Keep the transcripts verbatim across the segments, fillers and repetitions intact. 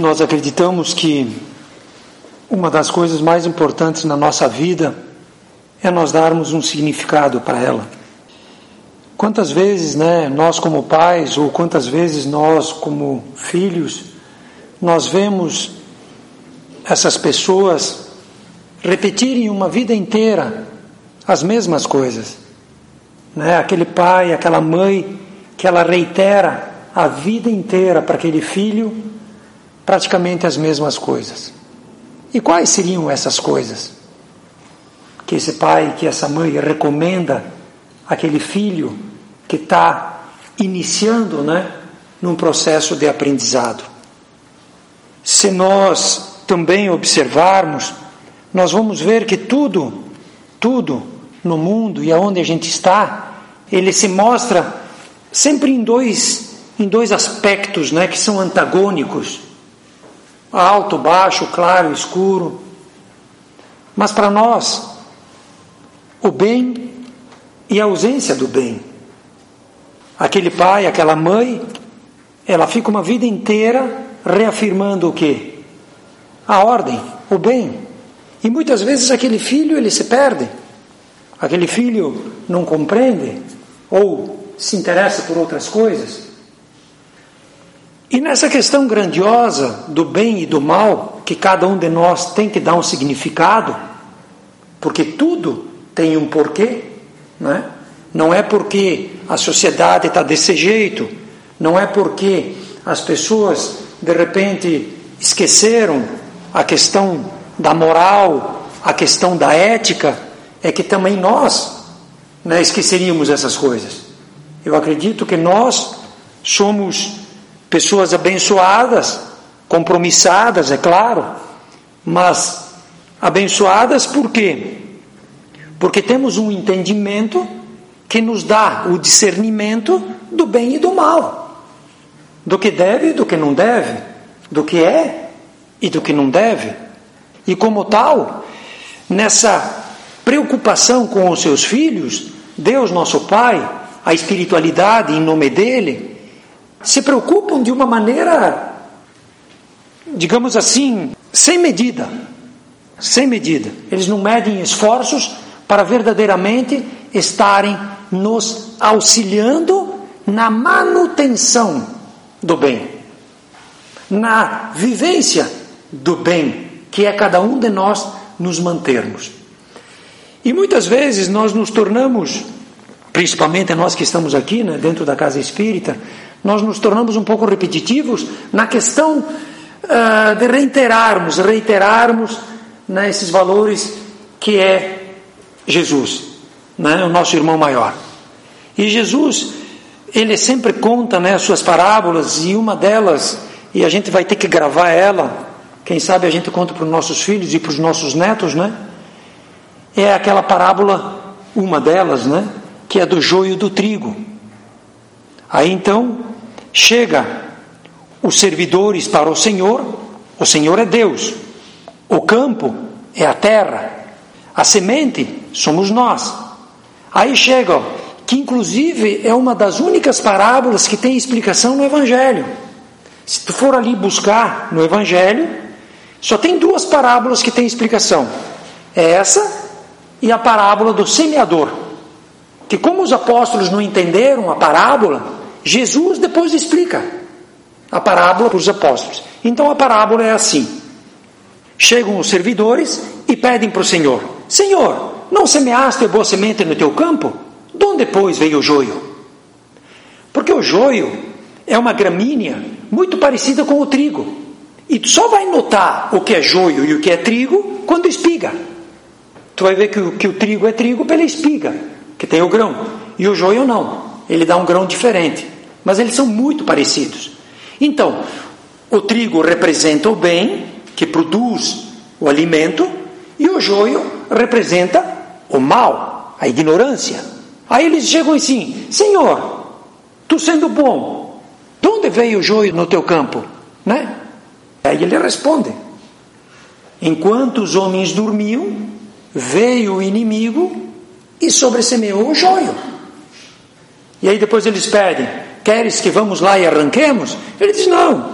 nós acreditamos que uma das coisas mais importantes na nossa vida é nós darmos um significado para ela. Quantas vezes, né, nós como pais, ou quantas vezes nós como filhos, nós vemos essas pessoas repetirem uma vida inteira as mesmas coisas, né? Aquele pai, aquela mãe que ela reitera a vida inteira para aquele filho praticamente as mesmas coisas. E quais seriam essas coisas que esse pai, que essa mãe recomenda àquele filho que está iniciando, né, num processo de aprendizado? Se nós também observarmos, nós vamos ver que tudo, tudo no mundo e aonde a gente está, ele se mostra sempre em dois, em dois aspectos, né, que são antagônicos: alto, baixo, claro, escuro. Mas para nós, o bem e a ausência do bem. Aquele pai, aquela mãe, ela fica uma vida inteira reafirmando o quê? A ordem, o bem. E muitas vezes aquele filho, ele se perde. Aquele filho não compreende ou se interessa por outras coisas. E nessa questão grandiosa do bem e do mal, que cada um de nós tem que dar um significado, porque tudo tem um porquê, né? Não é porque a sociedade está desse jeito, não é porque as pessoas de repente esqueceram a questão da moral, a questão da ética, é que também nós, né, esqueceríamos essas coisas. Eu acredito que nós somos pessoas abençoadas, compromissadas, é claro, mas abençoadas por quê? Porque temos um entendimento que nos dá o discernimento do bem e do mal, do que deve e do que não deve, do que é e do que não deve. E como tal, nessa preocupação com os seus filhos, Deus, nosso Pai, a espiritualidade em nome dele, se preocupam de uma maneira, digamos assim, sem medida. Sem medida. Eles não medem esforços para verdadeiramente estarem nos auxiliando na manutenção do bem, na vivência do bem, que é cada um de nós nos mantermos. E muitas vezes nós nos tornamos, principalmente nós que estamos aqui, né, dentro da casa espírita, nós nos tornamos um pouco repetitivos na questão uh, de reiterarmos, reiterarmos, né, esses valores que é Jesus, né, o nosso irmão maior. E Jesus, ele sempre conta, né, as suas parábolas, e uma delas, e a gente vai ter que gravar ela, quem sabe a gente conta para os nossos filhos e para os nossos netos, né? É aquela parábola, uma delas, né, que é do joio e do trigo. Aí então chega os servidores para o Senhor, o Senhor é Deus, o campo é a terra, a semente somos nós. Aí chega, que inclusive é uma das únicas parábolas que tem explicação no Evangelho. Se tu for ali buscar no Evangelho, só tem duas parábolas que tem explicação. É essa e a parábola do semeador. Que como os apóstolos não entenderam a parábola, Jesus depois explica a parábola para os apóstolos. Então a parábola é assim: chegam os servidores e pedem para o Senhor: Senhor, não semeaste a boa semente no teu campo? De onde depois veio o joio? Porque o joio é uma gramínea muito parecida com o trigo. E tu só vai notar o que é joio e o que é trigo quando espiga. Tu vai ver que o, que o trigo é trigo pela espiga, que tem o grão. E o joio não, ele dá um grão diferente. Mas eles são muito parecidos. Então, o trigo representa o bem, que produz o alimento, e o joio representa o mal, a ignorância. Aí eles chegam assim: Senhor, tu sendo bom, de onde veio o joio no teu campo? Né? Aí ele responde: enquanto os homens dormiam, veio o inimigo e sobressemeou o joio. E aí depois eles pedem: queres que vamos lá e arranquemos? Ele diz: não,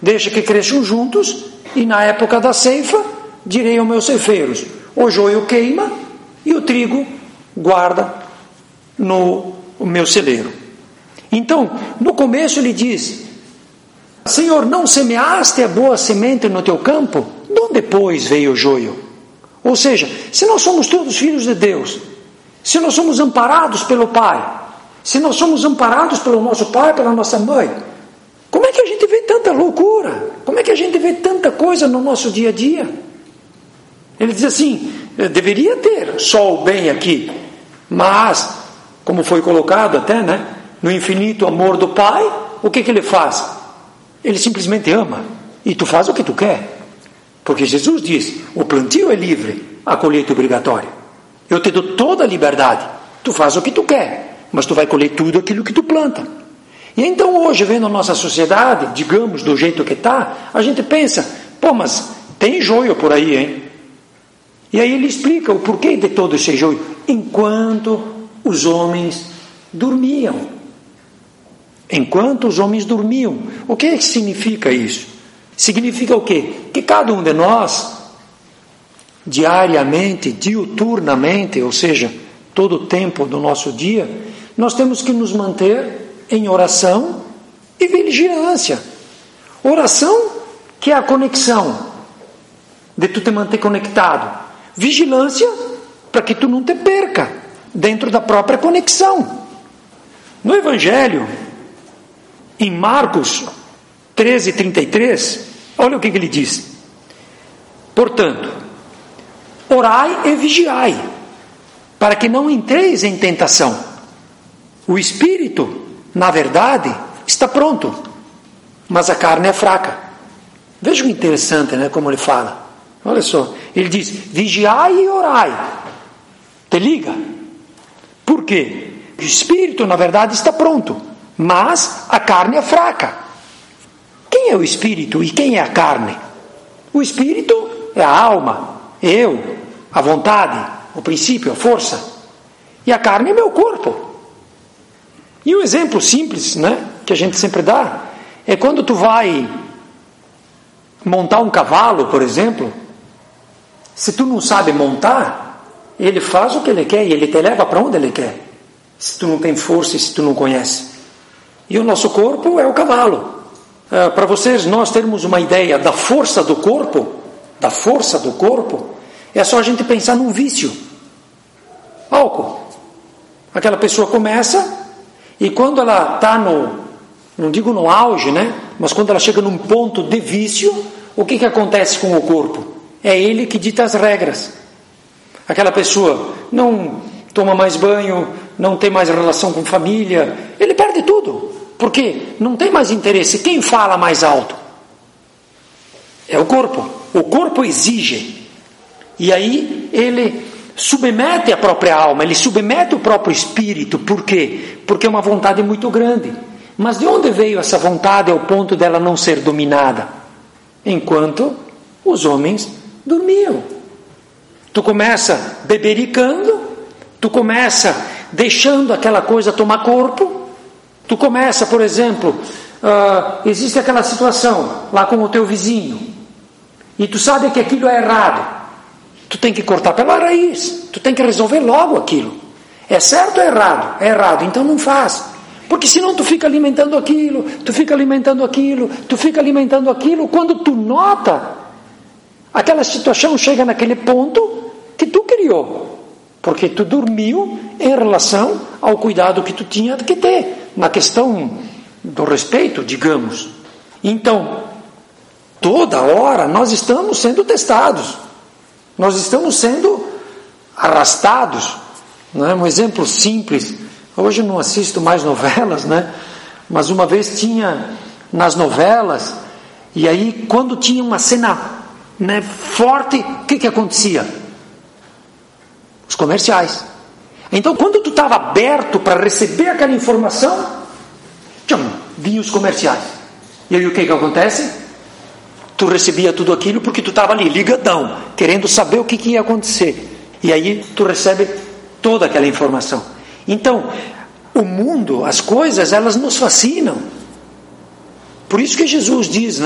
deixa que cresçam juntos, e na época da ceifa, direi aos meus ceifeiros, o joio queima, e o trigo guarda no meu celeiro. Então, no começo ele diz, Senhor, não semeaste a boa semente no teu campo? De onde depois veio o joio? Ou seja, se nós somos todos filhos de Deus, se nós somos amparados pelo Pai, se nós somos amparados pelo nosso pai, pela nossa mãe, como é que a gente vê tanta loucura? Como é que a gente vê tanta coisa no nosso dia a dia? Ele diz assim, deveria ter sol bem aqui, mas, como foi colocado até, né, no infinito amor do Pai, o que que ele faz? Ele simplesmente ama, e tu faz o que tu quer, porque Jesus diz, o plantio é livre, a colheita é obrigatória. Eu te dou toda a liberdade, tu faz o que tu quer, mas tu vai colher tudo aquilo que tu planta. E então hoje, vendo a nossa sociedade, digamos, do jeito que está, a gente pensa, pô, mas tem joio por aí, hein? E aí ele explica o porquê de todo esse joio. Enquanto os homens dormiam. Enquanto os homens dormiam. O que significa isso? Significa o quê? Que cada um de nós, diariamente, diuturnamente, ou seja, todo o tempo do nosso dia, nós temos que nos manter em oração e vigilância. Oração, que é a conexão, de tu te manter conectado. Vigilância, para que tu não te perca dentro da própria conexão. No Evangelho, em Marcos treze, trinta e três, olha o que, que ele diz. Portanto, orai e vigiai, para que não entreis em tentação. O espírito, na verdade, está pronto, mas a carne é fraca. Veja o interessante, né, como ele fala. Olha só, ele diz, vigiai e orai. Te liga. Por quê? O espírito, na verdade, está pronto, mas a carne é fraca. Quem é o espírito e quem é a carne? O espírito é a alma, eu, a vontade, o princípio, a força. E a carne é meu corpo. E um exemplo simples, né, que a gente sempre dá, é quando tu vai montar um cavalo, por exemplo, se tu não sabe montar, ele faz o que ele quer e ele te leva para onde ele quer, se tu não tem força e se tu não conhece. E o nosso corpo é o cavalo. Ah, para vocês, nós termos uma ideia da força do corpo, da força do corpo, é só a gente pensar num vício. Álcool. Aquela pessoa começa... E quando ela está no, não digo no auge, né? Mas quando ela chega num ponto de vício, o que, que acontece com o corpo? É ele que dita as regras. Aquela pessoa não toma mais banho, não tem mais relação com família, ele perde tudo. Por quê? Não tem mais interesse. Quem fala mais alto? É o corpo. O corpo exige. E aí ele... submete a própria alma, ele submete o próprio espírito. Por quê? Porque é uma vontade muito grande. Mas de onde veio essa vontade ao ponto dela não ser dominada? Enquanto os homens dormiam. Tu começa bebericando, tu começa deixando aquela coisa tomar corpo, tu começa, por exemplo, uh, existe aquela situação lá com o teu vizinho, e tu sabe que aquilo é errado. Tu tem que cortar pela raiz, tu tem que resolver logo aquilo. É certo ou é errado? É errado, então não faz. Porque senão tu fica alimentando aquilo, tu fica alimentando aquilo, tu fica alimentando aquilo. Quando tu nota, aquela situação chega naquele ponto que tu criou. Porque tu dormiu em relação ao cuidado que tu tinha que ter, na questão do respeito, digamos. Então, toda hora nós estamos sendo testados. Nós estamos sendo arrastados, não é? Um exemplo simples, hoje eu não assisto mais novelas, né? Mas uma vez tinha nas novelas, e aí quando tinha uma cena, né, forte, o que que acontecia? Os comerciais. Então quando tu estava aberto para receber aquela informação, tchum, vinham os comerciais. E aí o que que acontece? Tu recebia tudo aquilo porque tu estava ali, ligadão, querendo saber o que, que ia acontecer. E aí tu recebe toda aquela informação. Então, o mundo, as coisas, elas nos fascinam. Por isso que Jesus diz, né?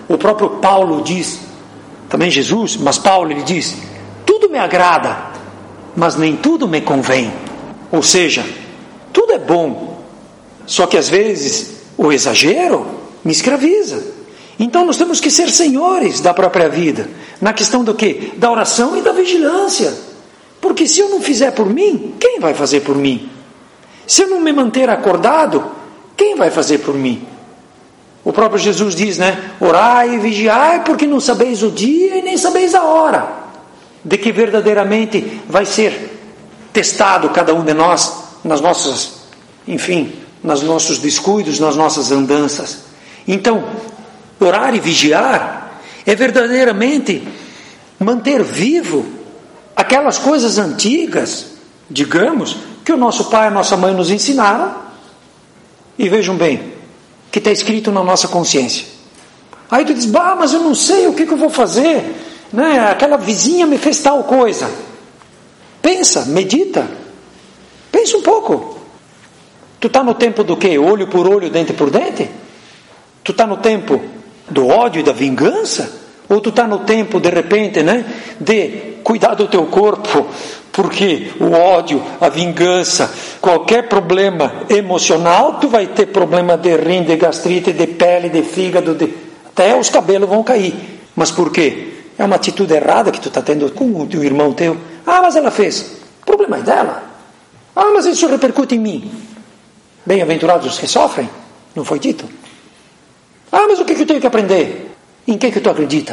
O próprio Paulo diz, também Jesus, mas Paulo ele diz, tudo me agrada, mas nem tudo me convém. Ou seja, tudo é bom, só que às vezes o exagero me escraviza. Então nós temos que ser senhores da própria vida, na questão do quê? Da oração e da vigilância. Porque se eu não fizer por mim, quem vai fazer por mim? Se eu não me manter acordado, quem vai fazer por mim? O próprio Jesus diz, né? Orai e vigiai, porque não sabeis o dia e nem sabeis a hora de que verdadeiramente vai ser testado cada um de nós nas nossas, enfim, nos nossos descuidos, nas nossas andanças. Então, orar e vigiar é verdadeiramente manter vivo aquelas coisas antigas, digamos, que o nosso pai e a nossa mãe nos ensinaram, e vejam bem, que está escrito na nossa consciência. Aí tu diz, bah, mas eu não sei o que, que eu vou fazer, né? Aquela vizinha me fez tal coisa. Pensa, medita, pensa um pouco. Tu está no tempo do quê? Olho por olho, dente por dente? Tu está no tempo do ódio e da vingança? Ou tu está no tempo, de repente, né, de cuidar do teu corpo, porque o ódio, a vingança, qualquer problema emocional, tu vai ter problema de rim, de gastrite, de pele, de fígado, de... até os cabelos vão cair. Mas por quê? É uma atitude errada que tu está tendo com o teu irmão teu. Ah, mas ela fez. O problema é dela. Ah, mas isso repercute em mim. Bem-aventurados os que sofrem. Não foi dito? Ah, mas o que, que eu tenho que aprender? Em que que tu acredita?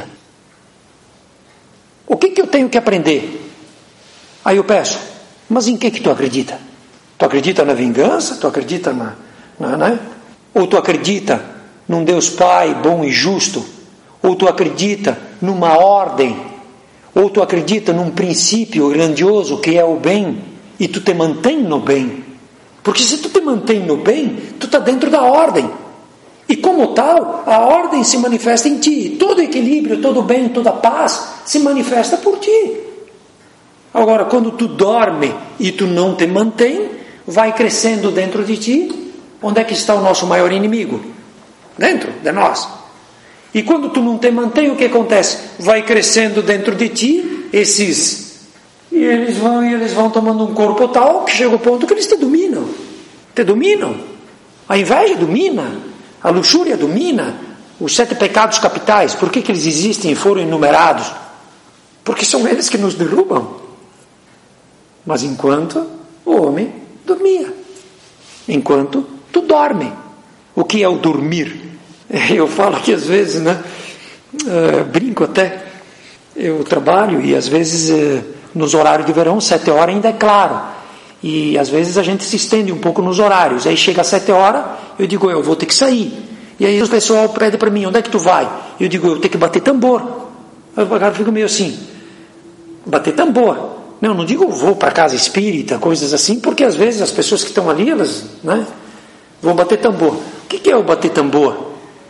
O que que eu tenho que aprender? Aí eu peço, mas em que que tu acredita? Tu acredita na vingança? Tu acredita na... na né? Ou tu acredita num Deus Pai bom e justo? Ou tu acredita numa ordem? Ou tu acredita num princípio grandioso que é o bem? E tu te mantém no bem? Porque se tu te mantém no bem, tu está dentro da ordem. E como tal, a ordem se manifesta em ti. Todo equilíbrio, todo bem, toda paz se manifesta por ti. Agora, quando tu dorme e tu não te mantém, vai crescendo dentro de ti. Onde é que está o nosso maior inimigo? Dentro de nós. E quando tu não te mantém, o que acontece? Vai crescendo dentro de ti esses... E eles vão, e eles vão tomando um corpo tal que chega ao ponto que eles te dominam. Te dominam. A inveja domina. A luxúria domina. Os sete pecados capitais, por que que eles existem e foram enumerados? Porque são eles que nos derrubam. Mas enquanto o homem dormia. Enquanto tu dorme. O que é o dormir? Eu falo que às vezes, né? Uh, brinco até. Eu trabalho e às vezes uh, nos horários de verão, sete horas ainda é claro. E às vezes a gente se estende um pouco nos horários. Aí chega às sete horas, eu digo, eu vou ter que sair. E aí o pessoal pede para mim, onde é que tu vai? Eu digo, eu tenho que bater tambor. Aí o cara fica meio assim, bater tambor. Não, não digo vou para casa espírita, coisas assim, porque às vezes as pessoas que estão ali, elas, né, vão bater tambor. O que que é o bater tambor?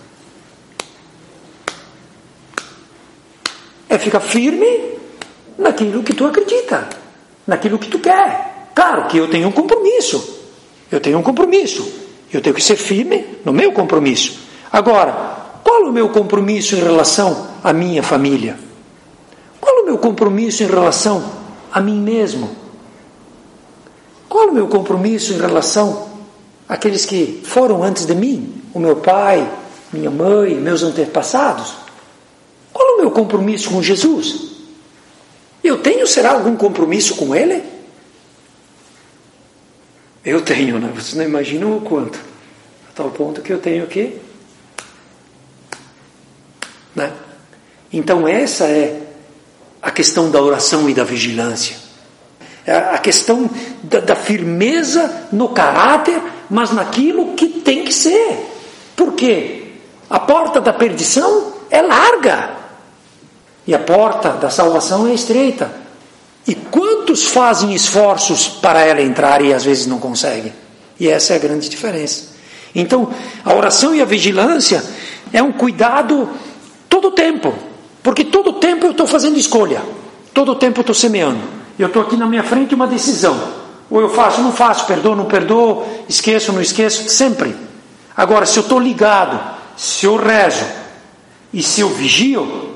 É ficar firme naquilo que tu acredita, naquilo que tu quer. Claro que eu tenho um compromisso, eu tenho um compromisso, eu tenho que ser firme no meu compromisso. Agora, qual é o meu compromisso em relação à minha família? Qual é o meu compromisso em relação a mim mesmo? Qual é o meu compromisso em relação àqueles que foram antes de mim? O meu pai, minha mãe, meus antepassados? Qual é o meu compromisso com Jesus? Eu tenho, será, algum compromisso com Ele? Eu tenho, né? Vocês não imaginam o quanto. A tal ponto que eu tenho que... Né? Então essa é a questão da oração e da vigilância. É a questão da, da firmeza no caráter, mas naquilo que tem que ser. Por quê? A porta da perdição é larga. E a porta da salvação é estreita. E quantos fazem esforços para ela entrar e às vezes não conseguem? E essa é a grande diferença. Então, a oração e a vigilância é um cuidado todo o tempo. Porque todo o tempo eu estou fazendo escolha. Todo o tempo eu estou semeando. Eu estou aqui na minha frente uma decisão. Ou eu faço, não faço, perdoo, não perdoo, esqueço, não esqueço, sempre. Agora, se eu estou ligado, se eu rezo, e se eu vigio,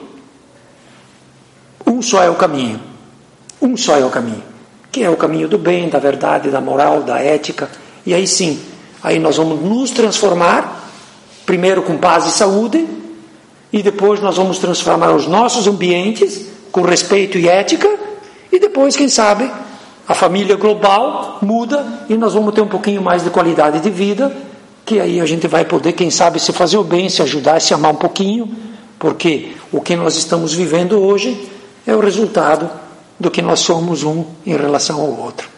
um só é o caminho. Um só é o caminho. Que é o caminho do bem, da verdade, da moral, da ética. E aí sim, aí nós vamos nos transformar, primeiro com paz e saúde, e depois nós vamos transformar os nossos ambientes com respeito e ética, e depois, quem sabe, a família global muda e nós vamos ter um pouquinho mais de qualidade de vida, que aí a gente vai poder, quem sabe, se fazer o bem, se ajudar, se amar um pouquinho, porque o que nós estamos vivendo hoje é o resultado do que nós somos um em relação ao outro.